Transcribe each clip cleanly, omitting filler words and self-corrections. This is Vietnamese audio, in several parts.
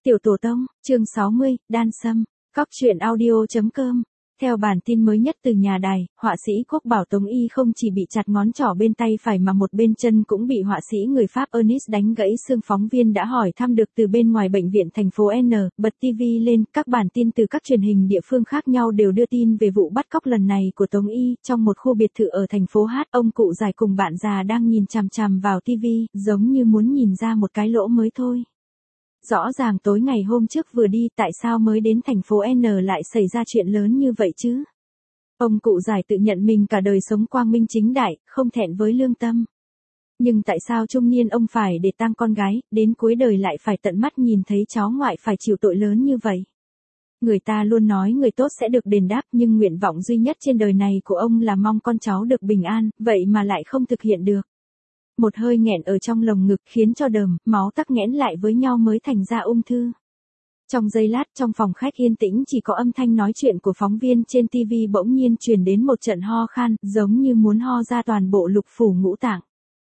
Tiểu Tổ Tông, chương 60, Đan Sâm, Cóc truyện audio.com. Theo bản tin mới nhất từ nhà đài, họa sĩ Quốc Bảo Tống Y không chỉ bị chặt ngón trỏ bên tay phải mà một bên chân cũng bị họa sĩ người Pháp Ernest đánh gãy xương. Phóng viên đã hỏi thăm được từ bên ngoài bệnh viện thành phố N, bật TV lên, các bản tin từ các truyền hình địa phương khác nhau đều đưa tin về vụ bắt cóc lần này của Tống Y. Trong một khu biệt thự ở thành phố H, ông cụ già cùng bạn già đang nhìn chằm chằm vào TV, giống như muốn nhìn ra một cái lỗ mới thôi. Rõ ràng tối ngày hôm trước vừa đi, tại sao mới đến thành phố N lại xảy ra chuyện lớn như vậy chứ? Ông cụ giải tự nhận mình cả đời sống quang minh chính đại, không thẹn với lương tâm. Nhưng tại sao trung niên ông phải để tang con gái, đến cuối đời lại phải tận mắt nhìn thấy cháu ngoại phải chịu tội lớn như vậy? Người ta luôn nói người tốt sẽ được đền đáp, nhưng nguyện vọng duy nhất trên đời này của ông là mong con cháu được bình an, vậy mà lại không thực hiện được. Một hơi nghẹn ở trong lồng ngực khiến cho đờm, máu tắc nghẽn lại với nhau mới thành ra ung thư. Trong giây lát, trong phòng khách yên tĩnh chỉ có âm thanh nói chuyện của phóng viên trên TV bỗng nhiên truyền đến một trận ho khan, giống như muốn ho ra toàn bộ lục phủ ngũ tạng.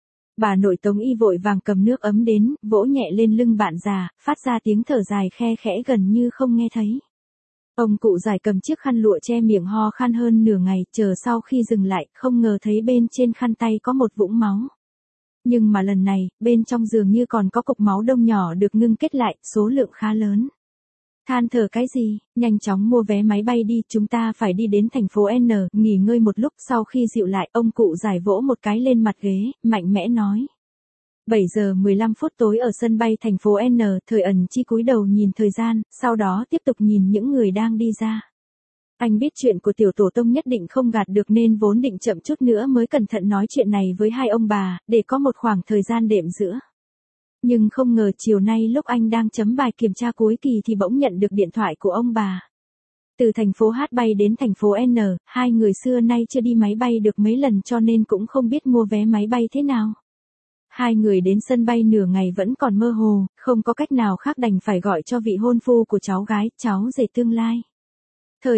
Bà nội Tống Y vội vàng cầm nước ấm đến, vỗ nhẹ lên lưng bạn già, phát ra tiếng thở dài khe khẽ gần như không nghe thấy. Ông cụ giải cầm chiếc khăn lụa che miệng ho khan hơn nửa ngày, chờ sau khi dừng lại, không ngờ thấy bên trên khăn tay có một vũng máu. Nhưng mà lần này, bên trong dường như còn có cục máu đông nhỏ được ngưng kết lại, số lượng khá lớn. Than thở cái gì, nhanh chóng mua vé máy bay đi, chúng ta phải đi đến thành phố N, nghỉ ngơi một lúc. Sau khi dịu lại, ông cụ giải vỗ một cái lên mặt ghế, mạnh mẽ nói. 7 giờ 15 phút tối ở sân bay thành phố N, Thời Ẩn Chi cúi đầu nhìn thời gian, sau đó tiếp tục nhìn những người đang đi ra. Anh biết chuyện của Tiểu Tổ Tông nhất định không gạt được nên vốn định chậm chút nữa mới cẩn thận nói chuyện này với hai ông bà, để có một khoảng thời gian đệm giữa. Nhưng không ngờ chiều nay lúc anh đang chấm bài kiểm tra cuối kỳ thì bỗng nhận được điện thoại của ông bà. Từ thành phố H bay đến thành phố N, hai người xưa nay chưa đi máy bay được mấy lần cho nên cũng không biết mua vé máy bay thế nào. Hai người đến sân bay nửa ngày vẫn còn mơ hồ, không có cách nào khác đành phải gọi cho vị hôn phu của cháu gái, cháu rể tương lai. Thời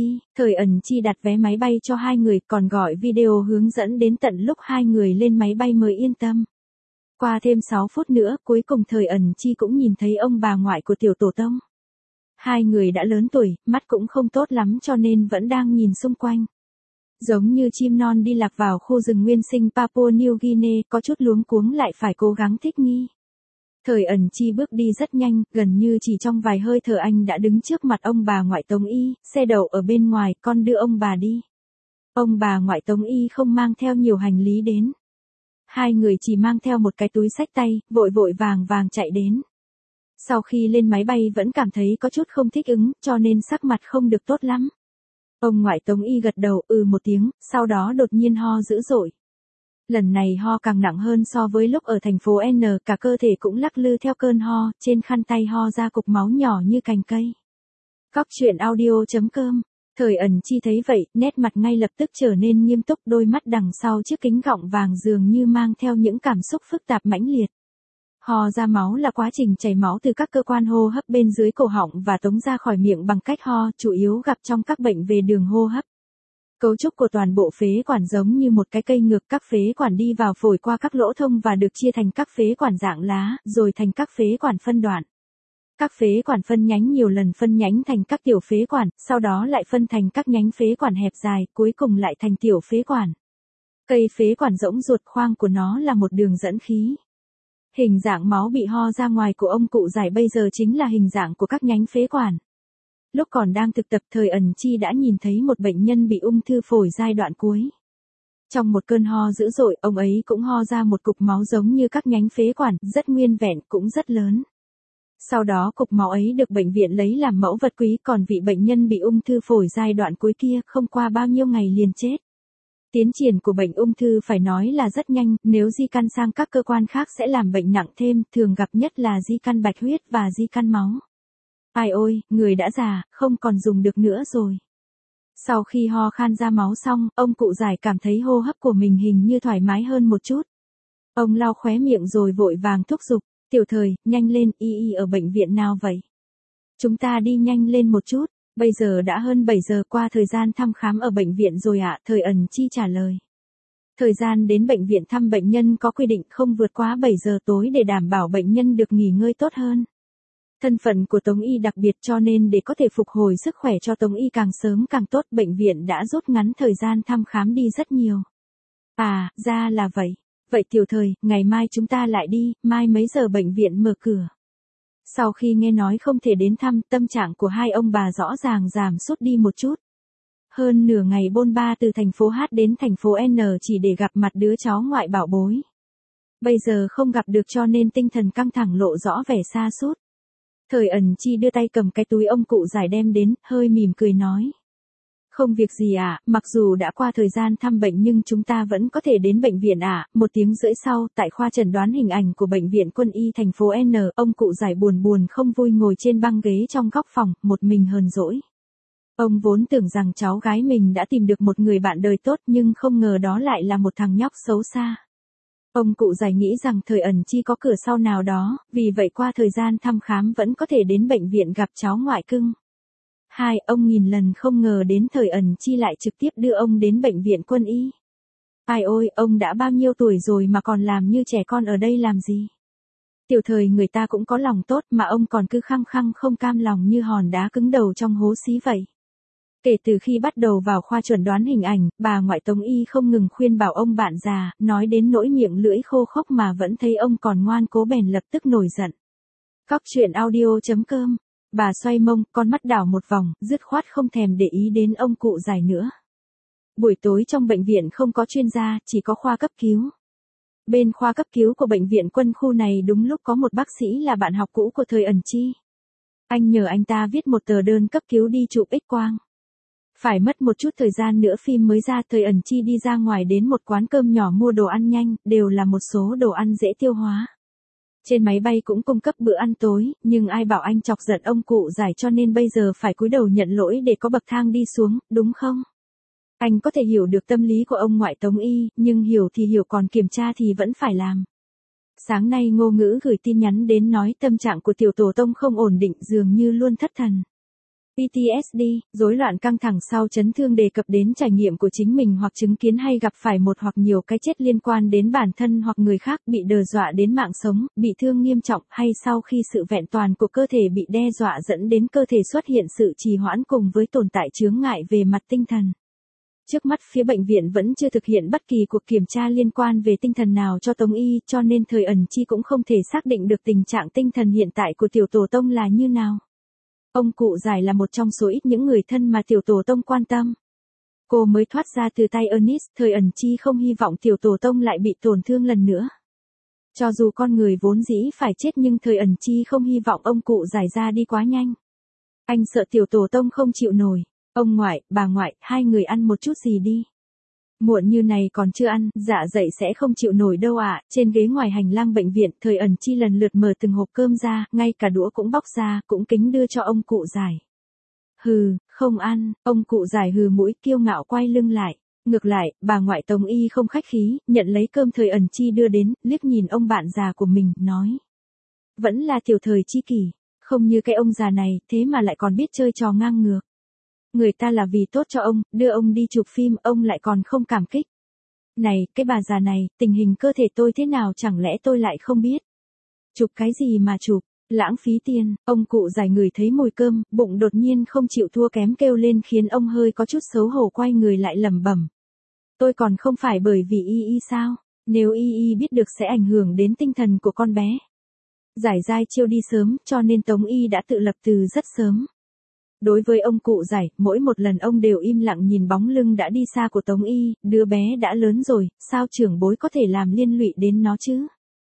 Ẩn Chi đặt vé máy bay cho hai người, còn gọi video hướng dẫn đến tận lúc hai người lên máy bay mới yên tâm. Qua thêm 6 phút nữa, cuối cùng Thời Ẩn Chi cũng nhìn thấy ông bà ngoại của Tiểu Tổ Tông. Hai người đã lớn tuổi, mắt cũng không tốt lắm cho nên vẫn đang nhìn xung quanh. Giống như chim non đi lạc vào khu rừng nguyên sinh Papua New Guinea, có chút luống cuống lại phải cố gắng thích nghi. Thời Ẩn Chi bước đi rất nhanh, gần như chỉ trong vài hơi thở anh đã đứng trước mặt ông bà ngoại Tống Y, xe đậu ở bên ngoài, con đưa ông bà đi. Ông bà ngoại Tống Y không mang theo nhiều hành lý đến. Hai người chỉ mang theo một cái túi xách tay, vội vội vàng vàng chạy đến. Sau khi lên máy bay vẫn cảm thấy có chút không thích ứng, cho nên sắc mặt không được tốt lắm. Ông ngoại Tống Y gật đầu, một tiếng, sau đó đột nhiên ho dữ dội. Lần này ho càng nặng hơn so với lúc ở thành phố N, cả cơ thể cũng lắc lư theo cơn ho, trên khăn tay ho ra cục máu nhỏ như cành cây. Cóc truyện audio.com. Thời Ẩn Chi thấy vậy, nét mặt ngay lập tức trở nên nghiêm túc, đôi mắt đằng sau chiếc kính gọng vàng dường như mang theo những cảm xúc phức tạp mãnh liệt. Ho ra máu là quá trình chảy máu từ các cơ quan hô hấp bên dưới cổ họng và tống ra khỏi miệng bằng cách ho, chủ yếu gặp trong các bệnh về đường hô hấp. Cấu trúc của toàn bộ phế quản giống như một cái cây ngược, các phế quản đi vào phổi qua các lỗ thông và được chia thành các phế quản dạng lá, rồi thành các phế quản phân đoạn. Các phế quản phân nhánh nhiều lần phân nhánh thành các tiểu phế quản, sau đó lại phân thành các nhánh phế quản hẹp dài, cuối cùng lại thành tiểu phế quản. Cây phế quản rỗng ruột khoang của nó là một đường dẫn khí. Hình dạng máu bị ho ra ngoài của ông cụ giải bây giờ chính là hình dạng của các nhánh phế quản. Lúc còn đang thực tập, Thời Ẩn Chi đã nhìn thấy một bệnh nhân bị ung thư phổi giai đoạn cuối. Trong một cơn ho dữ dội, ông ấy cũng ho ra một cục máu giống như các nhánh phế quản, rất nguyên vẹn, cũng rất lớn. Sau đó cục máu ấy được bệnh viện lấy làm mẫu vật quý, còn vị bệnh nhân bị ung thư phổi giai đoạn cuối kia không qua bao nhiêu ngày liền chết. Tiến triển của bệnh ung thư phải nói là rất nhanh, nếu di căn sang các cơ quan khác sẽ làm bệnh nặng thêm, thường gặp nhất là di căn bạch huyết và di căn máu. Ai ôi, người đã già, không còn dùng được nữa rồi. Sau khi ho khan ra máu xong, ông cụ giải cảm thấy hô hấp của mình hình như thoải mái hơn một chút. Ông lau khóe miệng rồi vội vàng thúc giục, Tiểu Thời, nhanh lên, y ở bệnh viện nào vậy? Chúng ta đi nhanh lên một chút, bây giờ đã hơn 7 giờ, qua thời gian thăm khám ở bệnh viện rồi ạ, Thời Ẩn Chi trả lời. Thời gian đến bệnh viện thăm bệnh nhân có quy định không vượt quá 7 giờ tối để đảm bảo bệnh nhân được nghỉ ngơi tốt hơn. Thân phận của Tống Y đặc biệt cho nên để có thể phục hồi sức khỏe cho Tống Y càng sớm càng tốt, bệnh viện đã rút ngắn thời gian thăm khám đi rất nhiều. À, ra là vậy. Vậy Tiểu Thời, ngày mai chúng ta lại đi, mai mấy giờ bệnh viện mở cửa? Sau khi nghe nói không thể đến thăm, tâm trạng của hai ông bà rõ ràng giảm sút đi một chút. Hơn nửa ngày bôn ba từ thành phố H đến thành phố N chỉ để gặp mặt đứa cháu ngoại bảo bối. Bây giờ không gặp được cho nên tinh thần căng thẳng lộ rõ vẻ sa sút. Thời Ẩn Chi đưa tay cầm cái túi ông cụ giải đem đến, hơi mỉm cười nói. Không việc gì ạ, mặc dù đã qua thời gian thăm bệnh nhưng chúng ta vẫn có thể đến bệnh viện ạ. 1 tiếng rưỡi sau, tại khoa chẩn đoán hình ảnh của bệnh viện Quân y thành phố N, ông cụ giải buồn không vui ngồi trên băng ghế trong góc phòng, một mình hờn dỗi. Ông vốn tưởng rằng cháu gái mình đã tìm được một người bạn đời tốt nhưng không ngờ đó lại là một thằng nhóc xấu xa. Ông cụ giải nghĩ rằng Thời Ẩn Chi có cửa sau nào đó, vì vậy qua thời gian thăm khám vẫn có thể đến bệnh viện gặp cháu ngoại cưng. Ông nghìn lần không ngờ đến Thời Ẩn Chi lại trực tiếp đưa ông đến bệnh viện Quân y. Ai ôi, ông đã bao nhiêu tuổi rồi mà còn làm như trẻ con ở đây làm gì? Tiểu Thời người ta cũng có lòng tốt mà ông còn cứ khăng khăng không cam lòng như hòn đá cứng đầu trong hố xí vậy. Kể từ khi bắt đầu vào khoa chẩn đoán hình ảnh, bà ngoại Tống Y không ngừng khuyên bảo ông bạn già, nói đến nỗi miệng lưỡi khô khốc mà vẫn thấy ông còn ngoan cố bèn lập tức nổi giận. Cóc truyện audio.com. Bà xoay mông, con mắt đảo một vòng, dứt khoát không thèm để ý đến ông cụ giải nữa. Buổi tối trong bệnh viện không có chuyên gia, chỉ có khoa cấp cứu. Bên khoa cấp cứu của bệnh viện Quân khu này đúng lúc có một bác sĩ là bạn học cũ của Thời Ẩn Chi. Anh nhờ anh ta viết một tờ đơn cấp cứu đi chụp X-quang. Phải mất một chút thời gian nữa phim mới ra. Thời Ẩn Chi đi ra ngoài đến một quán cơm nhỏ mua đồ ăn nhanh, đều là một số đồ ăn dễ tiêu hóa. Trên máy bay cũng cung cấp bữa ăn tối, nhưng ai bảo anh chọc giận ông cụ giải cho nên bây giờ phải cúi đầu nhận lỗi để có bậc thang đi xuống, đúng không? Anh có thể hiểu được tâm lý của ông ngoại Tống Y, nhưng hiểu thì hiểu còn kiểm tra thì vẫn phải làm. Sáng nay Ngô Ngữ gửi tin nhắn đến nói tâm trạng của tiểu tổ tông không ổn định, dường như luôn thất thần. PTSD, rối loạn căng thẳng sau chấn thương, đề cập đến trải nghiệm của chính mình hoặc chứng kiến hay gặp phải một hoặc nhiều cái chết liên quan đến bản thân hoặc người khác, bị đe dọa đến mạng sống, bị thương nghiêm trọng, hay sau khi sự vẹn toàn của cơ thể bị đe dọa dẫn đến cơ thể xuất hiện sự trì hoãn cùng với tồn tại chướng ngại về mặt tinh thần. Trước mắt phía bệnh viện vẫn chưa thực hiện bất kỳ cuộc kiểm tra liên quan về tinh thần nào cho Tống Y, cho nên Thời Ẩn Chi cũng không thể xác định được tình trạng tinh thần hiện tại của tiểu tổ tông là như nào. Ông cụ giải là một trong số ít những người thân mà tiểu tổ tông quan tâm. Cô mới thoát ra từ tay Ernest, Thời Ẩn Chi không hy vọng tiểu tổ tông lại bị tổn thương lần nữa. Cho dù con người vốn dĩ phải chết nhưng Thời Ẩn Chi không hy vọng ông cụ giải ra đi quá nhanh. Anh sợ tiểu tổ tông không chịu nổi. Ông ngoại, bà ngoại, hai người ăn một chút gì đi. Muộn như này còn chưa ăn, dạ dày sẽ không chịu nổi đâu ạ. Trên ghế ngoài hành lang bệnh viện, Thời Ẩn Chi lần lượt mở từng hộp cơm ra, ngay cả đũa cũng bóc ra, cũng kính đưa cho ông cụ giải. Hừ, không ăn, ông cụ giải hừ mũi kiêu ngạo quay lưng lại. Ngược lại, bà ngoại Tống Y không khách khí, nhận lấy cơm Thời Ẩn Chi đưa đến, liếc nhìn ông bạn già của mình, nói. Vẫn là tiểu Thời Chi kỷ, không như cái ông già này, thế mà lại còn biết chơi trò ngang ngược. Người ta là vì tốt cho ông, đưa ông đi chụp phim, ông lại còn không cảm kích. Này, cái bà già này, tình hình cơ thể tôi thế nào chẳng lẽ tôi lại không biết. Chụp cái gì mà chụp, lãng phí tiền. Ông cụ giải người thấy mùi cơm, bụng đột nhiên không chịu thua kém kêu lên khiến ông hơi có chút xấu hổ, quay người lại lẩm bẩm. Tôi còn không phải bởi vì Y sao, nếu Y biết được sẽ ảnh hưởng đến tinh thần của con bé. Giải dai chiêu đi sớm, cho nên Tống Y đã tự lập từ rất sớm. Đối với ông cụ giải, mỗi một lần ông đều im lặng nhìn bóng lưng đã đi xa của Tống Y, đứa bé đã lớn rồi, sao trưởng bối có thể làm liên lụy đến nó chứ?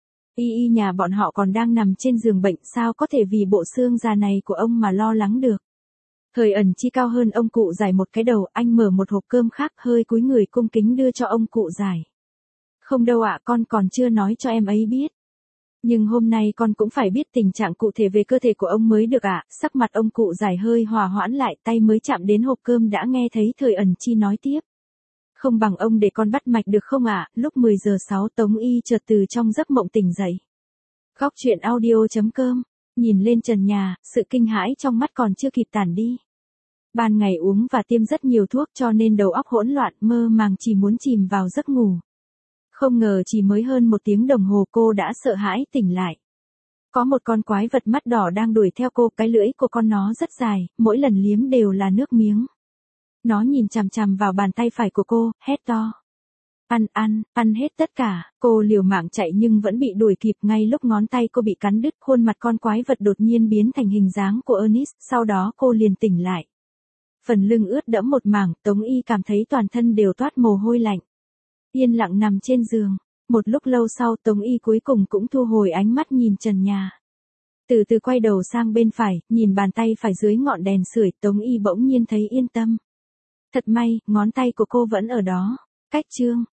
Y nhà bọn họ còn đang nằm trên giường bệnh, sao có thể vì bộ xương già này của ông mà lo lắng được? Thời Ẩn Chi cao hơn ông cụ giải một cái đầu, anh mở một hộp cơm khác, hơi cúi người cung kính đưa cho ông cụ giải. Không đâu ạ, con còn chưa nói cho em ấy biết. Nhưng hôm nay con cũng phải biết tình trạng cụ thể về cơ thể của ông mới được ạ. Sắc mặt ông cụ giải hơi hòa hoãn lại, tay mới chạm đến hộp cơm đã nghe thấy Thời Ẩn Chi nói tiếp. Không bằng ông để con bắt mạch được không ạ? Lúc 10 giờ 6 Tống Y chợt từ trong giấc mộng tỉnh dậy. Cóc truyện audio.com. Nhìn lên trần nhà, sự kinh hãi trong mắt còn chưa kịp tản đi. Ban ngày uống và tiêm rất nhiều thuốc cho nên đầu óc hỗn loạn, mơ màng chỉ muốn chìm vào giấc ngủ. Không ngờ chỉ mới hơn 1 tiếng đồng hồ cô đã sợ hãi tỉnh lại. Có một con quái vật mắt đỏ đang đuổi theo cô, cái lưỡi của con nó rất dài, mỗi lần liếm đều là nước miếng. Nó nhìn chằm chằm vào bàn tay phải của cô, hét to. Ăn hết tất cả, cô liều mạng chạy nhưng vẫn bị đuổi kịp. Ngay lúc ngón tay cô bị cắn đứt, khuôn mặt con quái vật đột nhiên biến thành hình dáng của Ernest, sau đó cô liền tỉnh lại. Phần lưng ướt đẫm một mảng, Tống Y cảm thấy toàn thân đều toát mồ hôi lạnh. Yên lặng nằm trên giường, một lúc lâu sau Tống Y cuối cùng cũng thu hồi ánh mắt nhìn trần nhà. Từ từ quay đầu sang bên phải, nhìn bàn tay phải dưới ngọn đèn sưởi, Tống Y bỗng nhiên thấy yên tâm. Thật may, ngón tay của cô vẫn ở đó. Cách chương